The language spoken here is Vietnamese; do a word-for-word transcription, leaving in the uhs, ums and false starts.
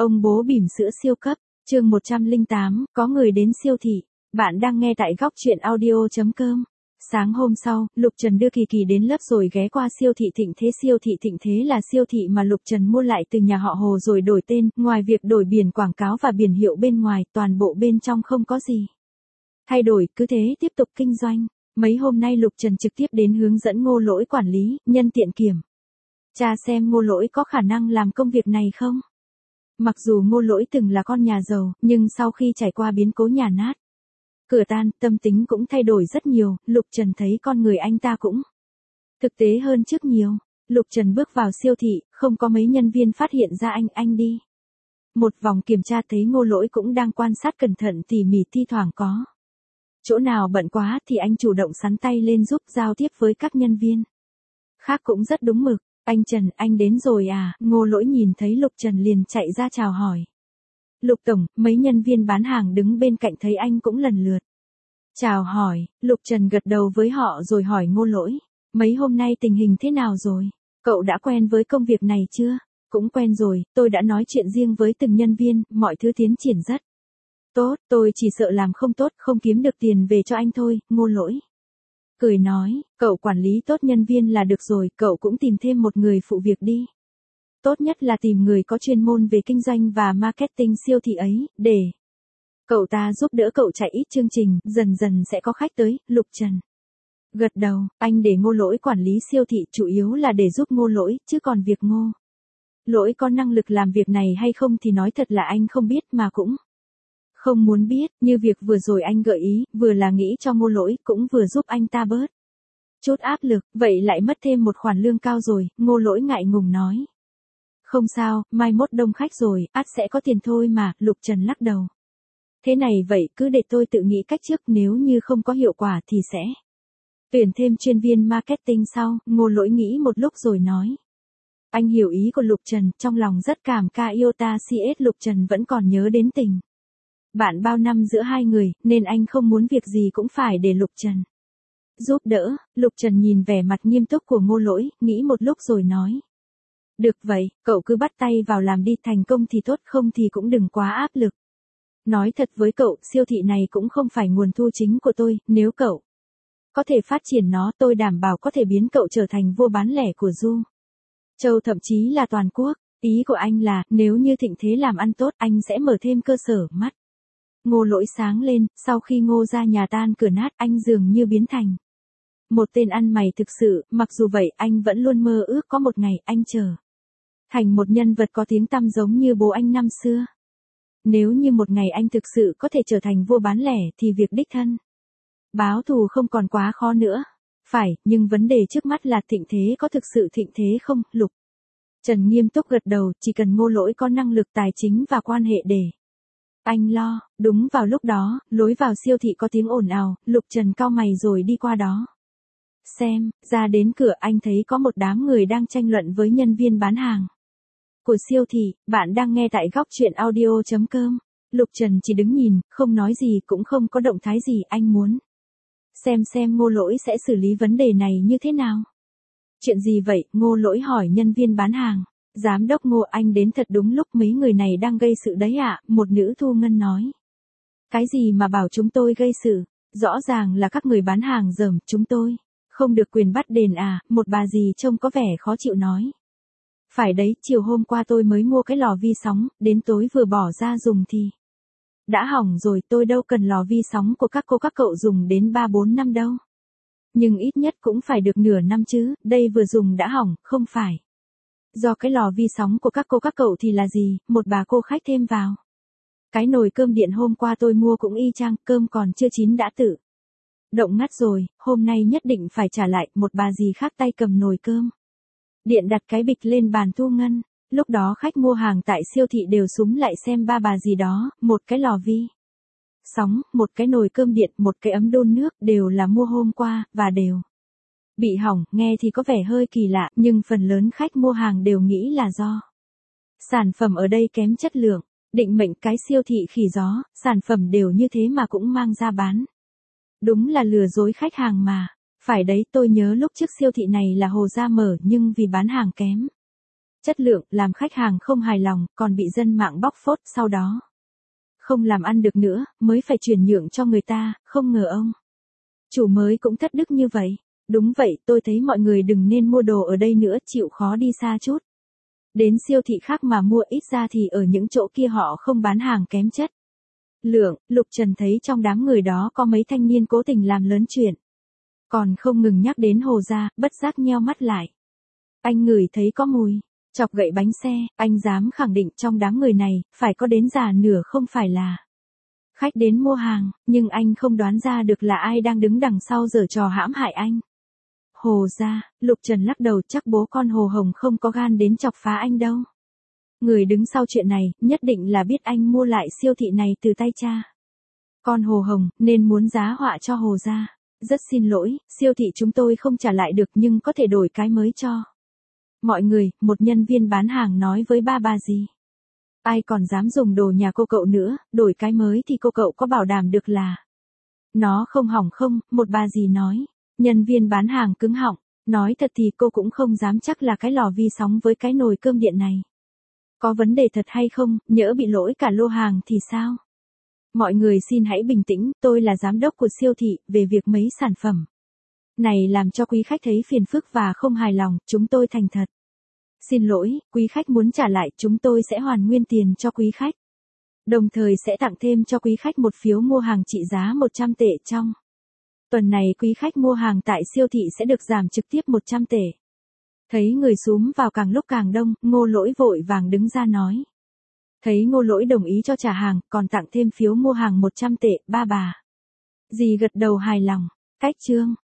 Ông bố bỉm sữa siêu cấp, chương một trăm lẻ tám, có người đến siêu thị. Bạn đang nghe tại góc truyện audio chấm com. Sáng hôm sau, Lục Trần đưa Kỳ Kỳ đến lớp rồi ghé qua siêu thị Thịnh Thế. Siêu thị Thịnh Thế là siêu thị mà Lục Trần mua lại từ nhà họ Hồ rồi đổi tên, ngoài việc đổi biển quảng cáo và biển hiệu bên ngoài, toàn bộ bên trong không có gì thay đổi, cứ thế tiếp tục kinh doanh. Mấy hôm nay Lục Trần trực tiếp đến hướng dẫn Ngô Lỗi quản lý, nhân tiện kiểm tra xem Ngô Lỗi có khả năng làm công việc này không. Mặc dù Ngô Lỗi từng là con nhà giàu, nhưng sau khi trải qua biến cố nhà nát cửa tan, tâm tính cũng thay đổi rất nhiều. Lục Trần thấy con người anh ta cũng thực tế hơn trước nhiều. Lục Trần bước vào siêu thị, không có mấy nhân viên phát hiện ra anh, anh đi một vòng kiểm tra thấy Ngô Lỗi cũng đang quan sát cẩn thận tỉ mỉ, thi thoảng có chỗ nào bận quá thì anh chủ động xắn tay lên giúp giao tiếp với các nhân viên khác cũng rất đúng mực. Anh Trần, anh đến rồi à? Ngô Lỗi nhìn thấy Lục Trần liền chạy ra chào hỏi. Lục tổng, mấy nhân viên bán hàng đứng bên cạnh thấy anh cũng lần lượt chào hỏi. Lục Trần gật đầu với họ rồi hỏi Ngô Lỗi, mấy hôm nay tình hình thế nào rồi? Cậu đã quen với công việc này chưa? Cũng quen rồi, tôi đã nói chuyện riêng với từng nhân viên, mọi thứ tiến triển rất tốt, tôi chỉ sợ làm không tốt, không kiếm được tiền về cho anh thôi. Ngô Lỗi cười nói, cậu quản lý tốt nhân viên là được rồi, cậu cũng tìm thêm một người phụ việc đi. Tốt nhất là tìm người có chuyên môn về kinh doanh và marketing siêu thị ấy, để cậu ta giúp đỡ cậu chạy ít chương trình, dần dần sẽ có khách tới. Lục Trần gật đầu, anh để Ngô Lỗi quản lý siêu thị chủ yếu là để giúp Ngô Lỗi, chứ còn việc Ngô Lỗi có năng lực làm việc này hay không thì nói thật là anh không biết mà cũng không muốn biết. Như việc vừa rồi anh gợi ý, vừa là nghĩ cho Ngô Lỗi, cũng vừa giúp anh ta bớt chút áp lực, vậy lại mất thêm một khoản lương cao rồi. Ngô Lỗi ngại ngùng nói, không sao, mai mốt đông khách rồi, ắt sẽ có tiền thôi mà. Lục Trần lắc đầu, thế này vậy cứ để tôi tự nghĩ cách trước, nếu như không có hiệu quả thì sẽ tuyển thêm chuyên viên marketing sau. Ngô Lỗi nghĩ một lúc rồi nói, anh hiểu ý của Lục Trần, trong lòng rất cảm ca iota xê ét. Lục Trần vẫn còn nhớ đến tình bạn bao năm giữa hai người, nên anh không muốn việc gì cũng phải để Lục Trần giúp đỡ. Lục Trần nhìn vẻ mặt nghiêm túc của Ngô Lỗi, nghĩ một lúc rồi nói, được vậy, cậu cứ bắt tay vào làm đi, thành công thì tốt, không thì cũng đừng quá áp lực. Nói thật với cậu, siêu thị này cũng không phải nguồn thu chính của tôi, nếu cậu có thể phát triển nó, tôi đảm bảo có thể biến cậu trở thành vua bán lẻ của Du Châu, thậm chí là toàn quốc. Ý của anh là, nếu như Thịnh Thế làm ăn tốt, anh sẽ mở thêm cơ sở. Mắt Ngô Lỗi sáng lên, sau khi Ngô ra nhà tan cửa nát, anh dường như biến thành một tên ăn mày thực sự. Mặc dù vậy, anh vẫn luôn mơ ước có một ngày anh trở thành một nhân vật có tiếng tăm giống như bố anh năm xưa. Nếu như một ngày anh thực sự có thể trở thành vua bán lẻ thì việc đích thân báo thù không còn quá khó nữa. Phải, nhưng vấn đề trước mắt là Thịnh Thế có thực sự thịnh thế không? Lục Trần nghiêm túc gật đầu, chỉ cần Ngô Lỗi có năng lực tài chính và quan hệ để anh lo. Đúng vào lúc đó, lối vào siêu thị có tiếng ồn ào. Lục Trần cau mày rồi đi qua đó xem. Ra đến cửa anh thấy có một đám người đang tranh luận với nhân viên bán hàng của siêu thị. Bạn đang nghe tại góc truyện audio chấm com. Lục Trần chỉ đứng nhìn, không nói gì, cũng không có động thái gì. Anh muốn xem xem Ngô Lỗi sẽ xử lý vấn đề này như thế nào. Chuyện gì vậy? Ngô Lỗi hỏi nhân viên bán hàng. Giám đốc Ngô, anh đến thật đúng lúc, mấy người này đang gây sự đấy ạ. Một nữ thu ngân nói. Cái gì mà bảo chúng tôi gây sự? Rõ ràng là các người bán hàng dởm, chúng tôi không được quyền bắt đền à? Một bà dì trông có vẻ khó chịu nói. Phải đấy, chiều hôm qua tôi mới mua cái lò vi sóng, đến tối vừa bỏ ra dùng thì đã hỏng rồi. Tôi đâu cần lò vi sóng của các cô các cậu dùng đến ba bốn năm đâu. Nhưng ít nhất cũng phải được nửa năm chứ, đây vừa dùng đã hỏng, không phải do cái lò vi sóng của các cô các cậu thì là gì? Một bà cô khách thêm vào. Cái nồi cơm điện hôm qua tôi mua cũng y chang, cơm còn chưa chín đã tự động ngắt rồi, hôm nay nhất định phải trả lại. Một bà dì khác tay cầm nồi cơm điện đặt cái bịch lên bàn thu ngân. Lúc đó khách mua hàng tại siêu thị đều súm lại xem ba bà dì đó, một cái lò vi sóng, một cái nồi cơm điện, một cái ấm đun nước, đều là mua hôm qua, và đều bị hỏng. Nghe thì có vẻ hơi kỳ lạ, nhưng phần lớn khách mua hàng đều nghĩ là do sản phẩm ở đây kém chất lượng. Định mệnh cái siêu thị khỉ gió, sản phẩm đều như thế mà cũng mang ra bán. Đúng là lừa dối khách hàng mà. Phải đấy, tôi nhớ lúc trước siêu thị này là Hồ Gia mở, nhưng vì bán hàng kém chất lượng, làm khách hàng không hài lòng, còn bị dân mạng bóc phốt, sau đó không làm ăn được nữa, mới phải chuyển nhượng cho người ta, không ngờ ông chủ mới cũng thất đức như vậy. Đúng vậy, tôi thấy mọi người đừng nên mua đồ ở đây nữa, chịu khó đi xa chút. Đến siêu thị khác mà mua, ít ra thì ở những chỗ kia họ không bán hàng kém chất lượng. Lục Trần thấy trong đám người đó có mấy thanh niên cố tình làm lớn chuyện. Còn không ngừng nhắc đến Hồ gia, bất giác nheo mắt lại. Anh ngửi thấy có mùi, chọc gậy bánh xe, anh dám khẳng định trong đám người này, phải có đến già nửa không phải là khách đến mua hàng, nhưng anh không đoán ra được là ai đang đứng đằng sau giở trò hãm hại anh. Hồ gia, Lục Trần lắc đầu, chắc bố con Hồ Hồng không có gan đến chọc phá anh đâu. Người đứng sau chuyện này, nhất định là biết anh mua lại siêu thị này từ tay cha con Hồ Hồng, nên muốn giá họa cho Hồ gia. Rất xin lỗi, siêu thị chúng tôi không trả lại được nhưng có thể đổi cái mới cho mọi người, một nhân viên bán hàng nói với ba bà dì. Ai còn dám dùng đồ nhà cô cậu nữa, đổi cái mới thì cô cậu có bảo đảm được là nó không hỏng không, một bà dì nói. Nhân viên bán hàng cứng họng, nói thật thì cô cũng không dám chắc là cái lò vi sóng với cái nồi cơm điện này có vấn đề thật hay không, nhỡ bị lỗi cả lô hàng thì sao? Mọi người xin hãy bình tĩnh, tôi là giám đốc của siêu thị, về việc mấy sản phẩm này làm cho quý khách thấy phiền phức và không hài lòng, chúng tôi thành thật xin lỗi, quý khách muốn trả lại, chúng tôi sẽ hoàn nguyên tiền cho quý khách. Đồng thời sẽ tặng thêm cho quý khách một phiếu mua hàng trị giá một trăm tệ trong tuần này, quý khách mua hàng tại siêu thị sẽ được giảm trực tiếp một trăm tệ. Thấy người xúm vào càng lúc càng đông, Ngô Lỗi vội vàng đứng ra nói. Thấy Ngô Lỗi đồng ý cho trả hàng, còn tặng thêm phiếu mua hàng một trăm tệ, ba bà dì gật đầu hài lòng. Cách chương